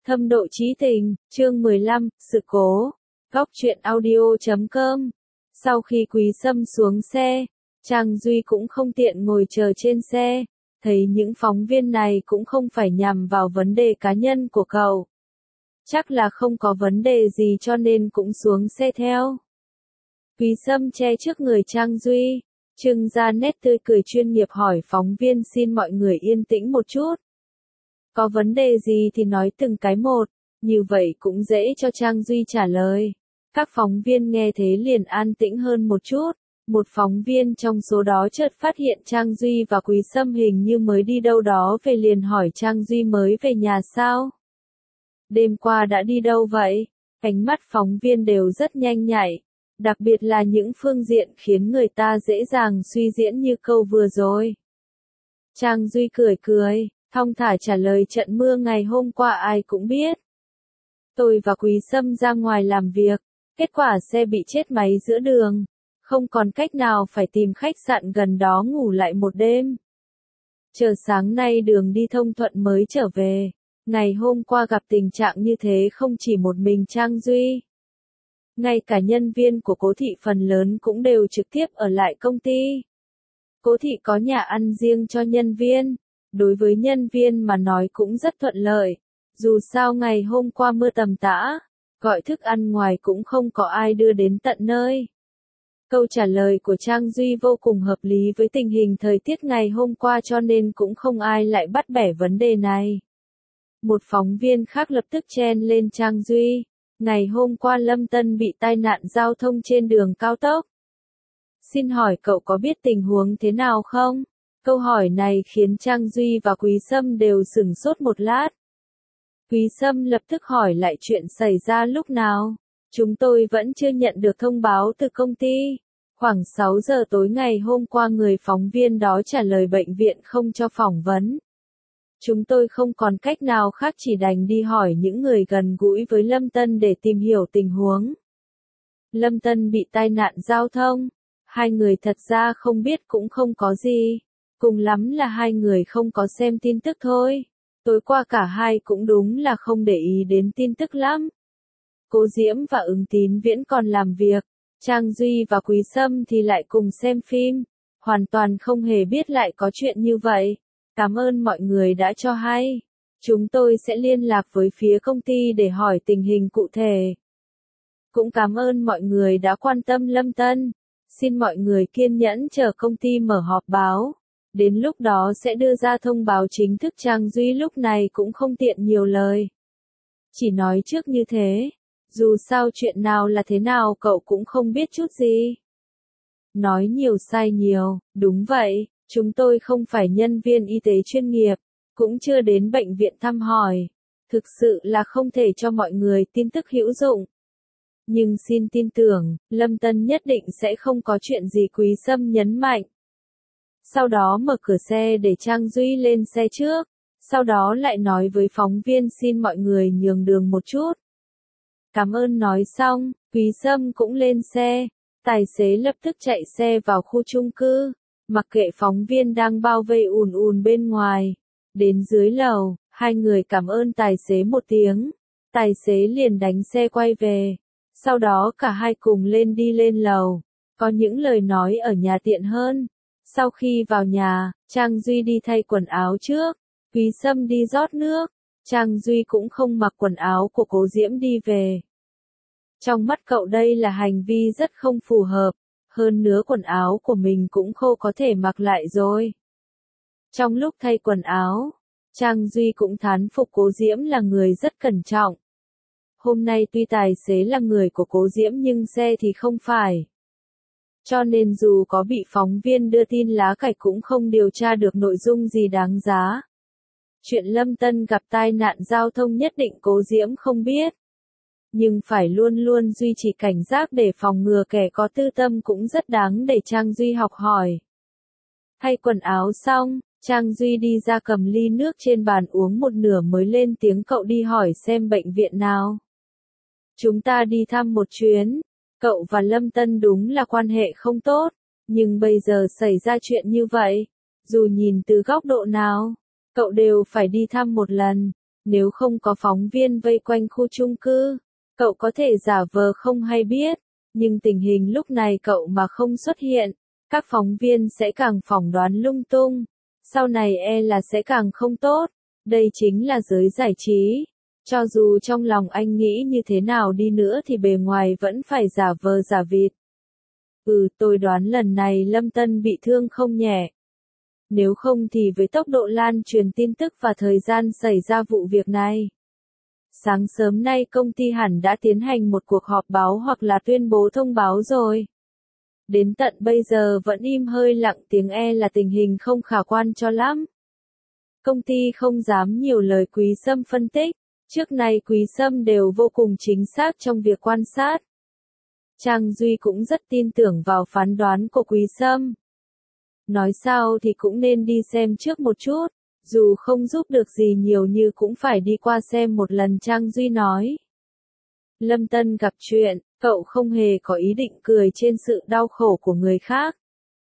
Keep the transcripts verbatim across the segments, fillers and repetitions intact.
Thâm độ chí tình, chương mười lăm, sự cố. Góc truyện audio chấm com. Sau khi Quý Sâm xuống xe, Trang Duy cũng không tiện ngồi chờ trên xe, thấy những phóng viên này cũng không phải nhằm vào vấn đề cá nhân của cậu. Chắc là không có vấn đề gì cho nên cũng xuống xe theo. Quý Sâm che trước người Trang Duy, trưng ra nét tươi cười chuyên nghiệp hỏi phóng viên xin mọi người yên tĩnh một chút. Có vấn đề gì thì nói từng cái một, như vậy cũng dễ cho Trang Duy trả lời. Các phóng viên nghe thế liền an tĩnh hơn một chút. Một phóng viên trong số đó chợt phát hiện Trang Duy và Quý Sâm hình như mới đi đâu đó về liền hỏi Trang Duy mới về nhà sao? Đêm qua đã đi đâu vậy? Ánh mắt phóng viên đều rất nhanh nhạy, đặc biệt là những phương diện khiến người ta dễ dàng suy diễn như câu vừa rồi. Trang Duy cười cười, thong thả trả lời trận mưa ngày hôm qua ai cũng biết. Tôi và Quý Sâm ra ngoài làm việc, kết quả xe bị chết máy giữa đường, không còn cách nào phải tìm khách sạn gần đó ngủ lại một đêm. Chờ sáng nay đường đi thông thuận mới trở về, ngày hôm qua gặp tình trạng như thế không chỉ một mình Trang Duy. Ngay cả nhân viên của Cố Thị phần lớn cũng đều trực tiếp ở lại công ty. Cố Thị có nhà ăn riêng cho nhân viên. Đối với nhân viên mà nói cũng rất thuận lợi, dù sao ngày hôm qua mưa tầm tã, gọi thức ăn ngoài cũng không có ai đưa đến tận nơi. Câu trả lời của Trang Duy vô cùng hợp lý với tình hình thời tiết ngày hôm qua cho nên cũng không ai lại bắt bẻ vấn đề này. Một phóng viên khác lập tức chen lên Trang Duy, ngày hôm qua Lâm Tân bị tai nạn giao thông trên đường cao tốc. Xin hỏi cậu có biết tình huống thế nào không? Câu hỏi này khiến Trang Duy và Quý Sâm đều sửng sốt một lát. Quý Sâm lập tức hỏi lại chuyện xảy ra lúc nào. Chúng tôi vẫn chưa nhận được thông báo từ công ty. Khoảng sáu giờ tối ngày hôm qua người phóng viên đó trả lời bệnh viện không cho phỏng vấn. Chúng tôi không còn cách nào khác chỉ đành đi hỏi những người gần gũi với Lâm Tân để tìm hiểu tình huống. Lâm Tân bị tai nạn giao thông. Hai người thật ra không biết cũng không có gì. Cùng lắm là hai người không có xem tin tức thôi. Tối qua cả hai cũng đúng là không để ý đến tin tức lắm. Cố Diễm và Ứng Tín Viễn còn làm việc. Trang Duy và Quý Sâm thì lại cùng xem phim. Hoàn toàn không hề biết lại có chuyện như vậy. Cảm ơn mọi người đã cho hay. Chúng tôi sẽ liên lạc với phía công ty để hỏi tình hình cụ thể. Cũng cảm ơn mọi người đã quan tâm Lâm Tân. Xin mọi người kiên nhẫn chờ công ty mở họp báo. Đến lúc đó sẽ đưa ra thông báo chính thức. Trang Duy lúc này cũng không tiện nhiều lời. Chỉ nói trước như thế. Dù sao chuyện nào là thế nào cậu cũng không biết chút gì. Nói nhiều sai nhiều, đúng vậy, chúng tôi không phải nhân viên y tế chuyên nghiệp, cũng chưa đến bệnh viện thăm hỏi. Thực sự là không thể cho mọi người tin tức hữu dụng. Nhưng xin tin tưởng, Lâm Tân nhất định sẽ không có chuyện gì. Quý Sâm nhấn mạnh. Sau đó mở cửa xe để Trang Duy lên xe trước, sau đó lại nói với phóng viên xin mọi người nhường đường một chút. Cảm ơn nói xong, Quý Sâm cũng lên xe, tài xế lập tức chạy xe vào khu chung cư, mặc kệ phóng viên đang bao vây ùn ùn bên ngoài. Đến dưới lầu, hai người cảm ơn tài xế một tiếng, tài xế liền đánh xe quay về, sau đó cả hai cùng lên đi lên lầu, có những lời nói ở nhà tiện hơn. Sau khi vào nhà, Trang Duy đi thay quần áo trước, Quý Sâm đi rót nước, Trang Duy cũng không mặc quần áo của Cố Diễm đi về. Trong mắt cậu đây là hành vi rất không phù hợp, hơn nữa quần áo của mình cũng khô có thể mặc lại rồi. Trong lúc thay quần áo, Trang Duy cũng thán phục Cố Diễm là người rất cẩn trọng. Hôm nay tuy tài xế là người của Cố Diễm nhưng xe thì không phải. Cho nên dù có bị phóng viên đưa tin lá cải cũng không điều tra được nội dung gì đáng giá. Chuyện Lâm Tân gặp tai nạn giao thông nhất định Cố Diễm không biết. Nhưng phải luôn luôn duy trì cảnh giác để phòng ngừa kẻ có tư tâm cũng rất đáng để Trang Duy học hỏi. Thay quần áo xong, Trang Duy đi ra cầm ly nước trên bàn uống một nửa mới lên tiếng cậu đi hỏi xem bệnh viện nào. Chúng ta đi thăm một chuyến. Cậu và Lâm Tân đúng là quan hệ không tốt, nhưng bây giờ xảy ra chuyện như vậy, dù nhìn từ góc độ nào, cậu đều phải đi thăm một lần. Nếu không có phóng viên vây quanh khu chung cư, cậu có thể giả vờ không hay biết, nhưng tình hình lúc này cậu mà không xuất hiện, các phóng viên sẽ càng phỏng đoán lung tung, sau này e là sẽ càng không tốt, đây chính là giới giải trí. Cho dù trong lòng anh nghĩ như thế nào đi nữa thì bề ngoài vẫn phải giả vờ giả vịt. Ừ, tôi đoán lần này Lâm Tân bị thương không nhẹ. Nếu không thì với tốc độ lan truyền tin tức và thời gian xảy ra vụ việc này, sáng sớm nay công ty hẳn đã tiến hành một cuộc họp báo hoặc là tuyên bố thông báo rồi. Đến tận bây giờ vẫn im hơi lặng tiếng e là tình hình không khả quan cho lắm. Công ty không dám nhiều lời Quý Sâm phân tích, trước nay Quý Sâm đều vô cùng chính xác trong việc quan sát. Trang Duy cũng rất tin tưởng vào phán đoán của Quý Sâm. Nói sao thì cũng nên đi xem trước một chút, dù không giúp được gì nhiều như cũng phải đi qua xem một lần, Trang Duy nói. Lâm Tân gặp chuyện, cậu không hề có ý định cười trên sự đau khổ của người khác.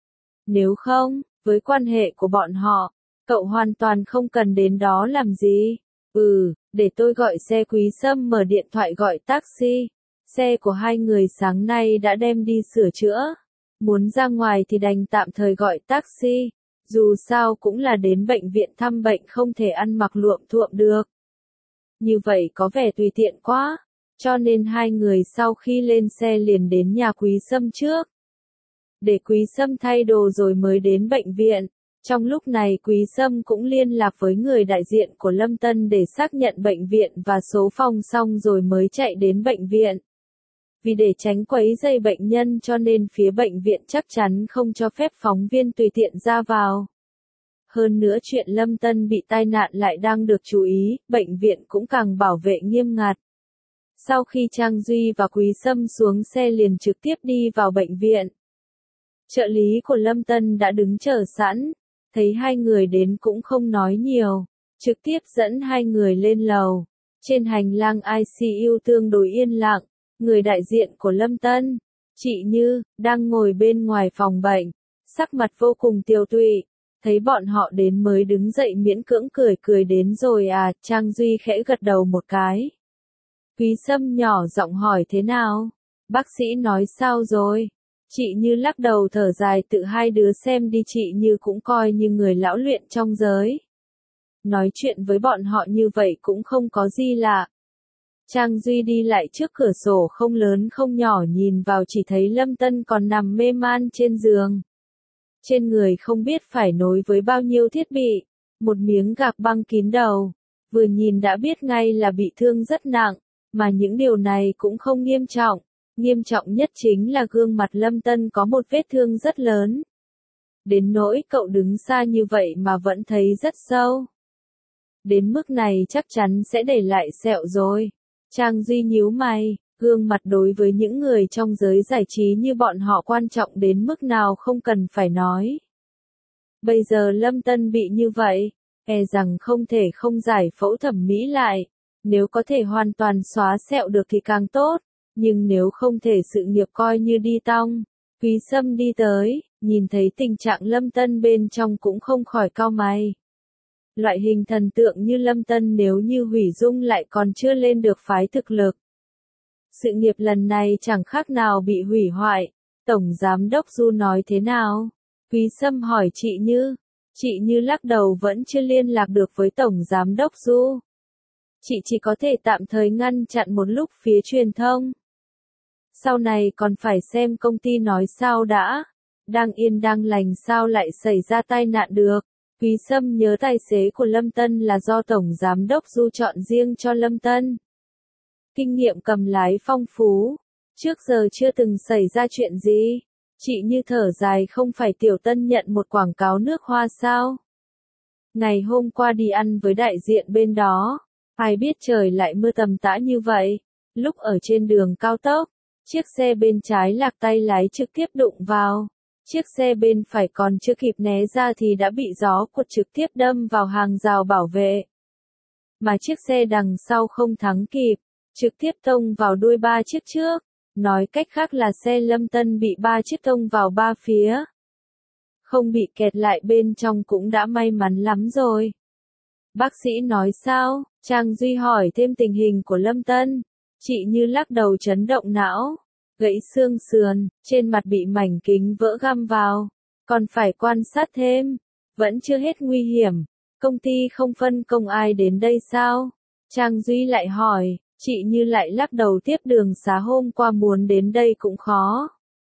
Nếu không, với quan hệ của bọn họ, cậu hoàn toàn không cần đến đó làm gì. Ừ, để tôi gọi xe. Quý Sâm mở điện thoại gọi taxi. Xe của hai người sáng nay đã đem đi sửa chữa. Muốn ra ngoài thì đành tạm thời gọi taxi. Dù sao cũng là đến bệnh viện thăm bệnh, không thể ăn mặc luộm thuộm được. Như vậy có vẻ tùy tiện quá. Cho nên hai người sau khi lên xe liền đến nhà Quý Sâm trước. Để Quý Sâm thay đồ rồi mới đến bệnh viện. Trong lúc này Quý Sâm cũng liên lạc với người đại diện của Lâm Tân để xác nhận bệnh viện và số phòng xong rồi mới chạy đến bệnh viện. Vì để tránh quấy rầy bệnh nhân cho nên phía bệnh viện chắc chắn không cho phép phóng viên tùy tiện ra vào. Hơn nữa chuyện Lâm Tân bị tai nạn lại đang được chú ý, bệnh viện cũng càng bảo vệ nghiêm ngặt. Sau khi Trang Duy và Quý Sâm xuống xe liền trực tiếp đi vào bệnh viện. Trợ lý của Lâm Tân đã đứng chờ sẵn, thấy hai người đến cũng không nói nhiều, trực tiếp dẫn hai người lên lầu. Trên hành lang i xê u tương đối yên lặng, người đại diện của Lâm Tân, chị Như, đang ngồi bên ngoài phòng bệnh, sắc mặt vô cùng tiêu tụy, thấy bọn họ đến mới đứng dậy miễn cưỡng cười cười đến rồi à, Trang Duy khẽ gật đầu một cái. Quý Sâm nhỏ giọng hỏi thế nào? Bác sĩ nói sao rồi? Chị Như lắc đầu thở dài, tự hai đứa xem đi, chị Như cũng coi như người lão luyện trong giới. Nói chuyện với bọn họ như vậy cũng không có gì lạ. Trang Duy đi lại trước cửa sổ không lớn không nhỏ nhìn vào chỉ thấy Lâm Tân còn nằm mê man trên giường. Trên người không biết phải nối với bao nhiêu thiết bị, một miếng gạc băng kín đầu, vừa nhìn đã biết ngay là bị thương rất nặng, mà những điều này cũng không nghiêm trọng. Nghiêm trọng nhất chính là gương mặt Lâm Tân có một vết thương rất lớn. Đến nỗi cậu đứng xa như vậy mà vẫn thấy rất sâu. Đến mức này chắc chắn sẽ để lại sẹo rồi. Trang Duy nhíu mày, gương mặt đối với những người trong giới giải trí như bọn họ quan trọng đến mức nào không cần phải nói. Bây giờ Lâm Tân bị như vậy, e rằng không thể không giải phẫu thẩm mỹ lại. Nếu có thể hoàn toàn xóa sẹo được thì càng tốt. Nhưng nếu không thể sự nghiệp coi như đi tong. Quý Sâm đi tới, nhìn thấy tình trạng Lâm Tân bên trong cũng không khỏi cau mày. Loại hình thần tượng như Lâm Tân nếu như hủy dung lại còn chưa lên được phái thực lực. Sự nghiệp lần này chẳng khác nào bị hủy hoại. Tổng Giám đốc Du nói thế nào? Quý Sâm hỏi chị Như. Chị Như lắc đầu vẫn chưa liên lạc được với Tổng Giám đốc Du. Chị chỉ có thể tạm thời ngăn chặn một lúc phía truyền thông. Sau này còn phải xem công ty nói sao đã. Đang yên đang lành sao lại xảy ra tai nạn được. Quý Sâm nhớ tài xế của Lâm Tân là do Tổng Giám đốc Du chọn riêng cho Lâm Tân. Kinh nghiệm cầm lái phong phú. Trước giờ chưa từng xảy ra chuyện gì. Chị Như thở dài, không phải Tiểu Tân nhận một quảng cáo nước hoa sao? Ngày hôm qua đi ăn với đại diện bên đó. Ai biết trời lại mưa tầm tã như vậy. Lúc ở trên đường cao tốc, chiếc xe bên trái lạc tay lái trực tiếp đụng vào. Chiếc xe bên phải còn chưa kịp né ra thì đã bị gió cuột trực tiếp đâm vào hàng rào bảo vệ. Mà chiếc xe đằng sau không thắng kịp, trực tiếp tông vào đuôi ba chiếc trước. Nói cách khác là xe Lâm Tân bị ba chiếc tông vào ba phía. Không bị kẹt lại bên trong cũng đã may mắn lắm rồi. Bác sĩ nói sao? Trang Duy hỏi thêm tình hình của Lâm Tân. Chị Như lắc đầu chấn động não, gãy xương sườn, trên mặt bị mảnh kính vỡ găm vào. Còn phải quan sát thêm, vẫn chưa hết nguy hiểm. Công ty không phân công ai đến đây sao? Trang Duy lại hỏi, chị Như lại lắc đầu tiếp đường xá hôm qua muốn đến đây cũng khó.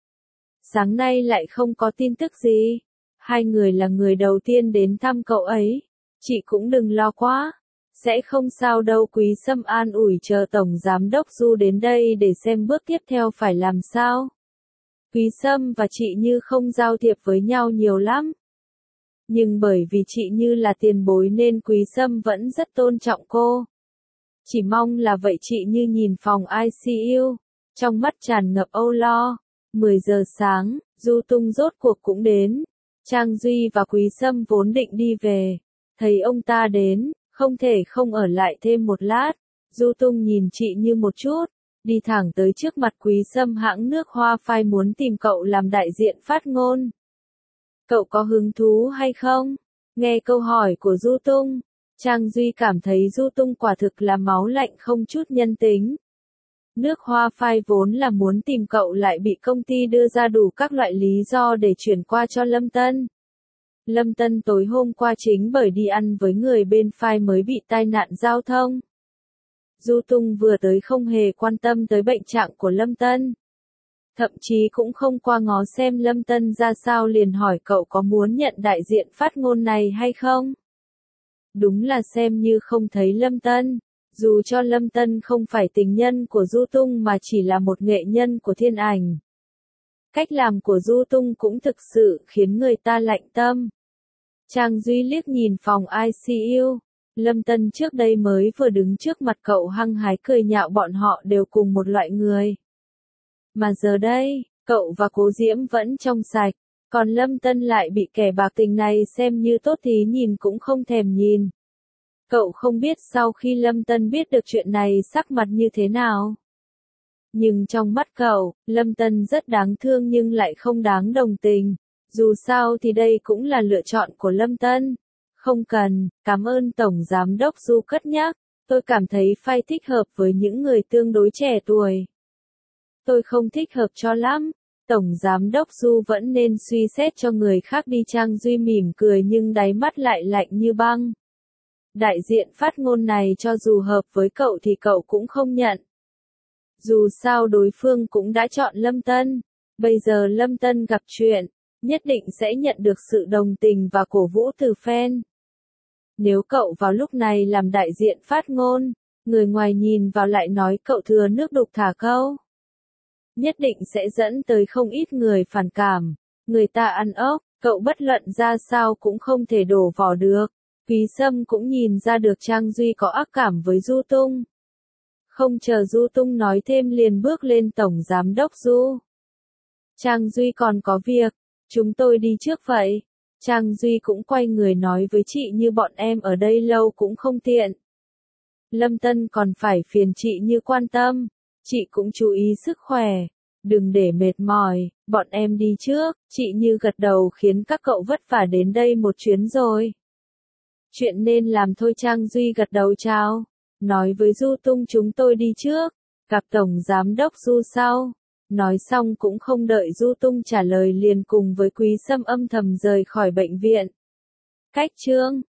Sáng nay lại không có tin tức gì. Hai người là người đầu tiên đến thăm cậu ấy. Chị cũng đừng lo quá. Sẽ không sao đâu. Quý Sâm an ủi chờ Tổng Giám Đốc Du đến đây để xem bước tiếp theo phải làm sao. Quý Sâm và chị Như không giao thiệp với nhau nhiều lắm. Nhưng bởi vì chị Như là tiền bối nên Quý Sâm vẫn rất tôn trọng cô. Chỉ mong là vậy. Chị Như nhìn phòng i xê u, trong mắt tràn ngập âu lo. mười giờ sáng, Du Tung rốt cuộc cũng đến. Trang Duy và Quý Sâm vốn định đi về. Thấy ông ta đến, không thể không ở lại thêm một lát. Du Tung nhìn chị Như một chút, đi thẳng tới trước mặt Quý Sâm. Hãng nước Hoa Phai muốn tìm cậu làm đại diện phát ngôn. Cậu có hứng thú hay không? Nghe câu hỏi của Du Tung, Trang Duy cảm thấy Du Tung quả thực là máu lạnh không chút nhân tính. Nước Hoa Phai vốn là muốn tìm cậu lại bị công ty đưa ra đủ các loại lý do để chuyển qua cho Lâm Tân. Lâm Tân tối hôm qua chính bởi đi ăn với người bên Phai mới bị tai nạn giao thông. Du Tung vừa tới không hề quan tâm tới bệnh trạng của Lâm Tân. Thậm chí cũng không qua ngó xem Lâm Tân ra sao, liền hỏi cậu có muốn nhận đại diện phát ngôn này hay không. Đúng là xem như không thấy Lâm Tân. Dù cho Lâm Tân không phải tình nhân của Du Tung mà chỉ là một nghệ nhân của thiên ảnh. Cách làm của Du Tung cũng thực sự khiến người ta lạnh tâm. Trang Duy liếc nhìn phòng i xê u. Lâm Tân trước đây mới vừa đứng trước mặt cậu hăng hái cười nhạo bọn họ đều cùng một loại người. Mà giờ đây, cậu và Cố Diễm vẫn trong sạch. Còn Lâm Tân lại bị kẻ bạc tình này xem như tốt thì nhìn cũng không thèm nhìn. Cậu không biết sau khi Lâm Tân biết được chuyện này sắc mặt như thế nào. Nhưng trong mắt cậu, Lâm Tân rất đáng thương nhưng lại không đáng đồng tình. Dù sao thì đây cũng là lựa chọn của Lâm Tân. Không cần, cảm ơn Tổng Giám Đốc Du cất nhắc. Tôi cảm thấy Phai thích hợp với những người tương đối trẻ tuổi. Tôi không thích hợp cho lắm. Tổng Giám Đốc Du vẫn nên suy xét cho người khác đi. Trang Duy mỉm cười nhưng đáy mắt lại lạnh như băng. Đại diện phát ngôn này cho dù hợp với cậu thì cậu cũng không nhận. Dù sao đối phương cũng đã chọn Lâm Tân. Bây giờ Lâm Tân gặp chuyện, nhất định sẽ nhận được sự đồng tình và cổ vũ từ fan. Nếu cậu vào lúc này làm đại diện phát ngôn, người ngoài nhìn vào lại nói cậu thừa nước đục thả câu. Nhất định sẽ dẫn tới không ít người phản cảm. Người ta ăn ốc, cậu bất luận ra sao cũng không thể đổ vỏ được. Quý Sâm cũng nhìn ra được Trang Duy có ác cảm với Du Tung. Không chờ Du Tung nói thêm liền bước lên Tổng Giám Đốc Du. Trang Duy còn có việc, chúng tôi đi trước vậy. Trang Duy cũng quay người nói với chị Như bọn em ở đây lâu cũng không tiện. Lâm Tân còn phải phiền chị Như quan tâm. Chị cũng chú ý sức khỏe. Đừng để mệt mỏi, bọn em đi trước. Chị Như gật đầu khiến các cậu vất vả đến đây một chuyến rồi. Chuyện nên làm thôi. Trang Duy gật đầu chào. Nói với Du Tung chúng tôi đi trước. Gặp Tổng Giám Đốc Du sau. Nói xong cũng không đợi Du Tung trả lời liền cùng với Quý Sâm âm thầm rời khỏi bệnh viện. Cách chương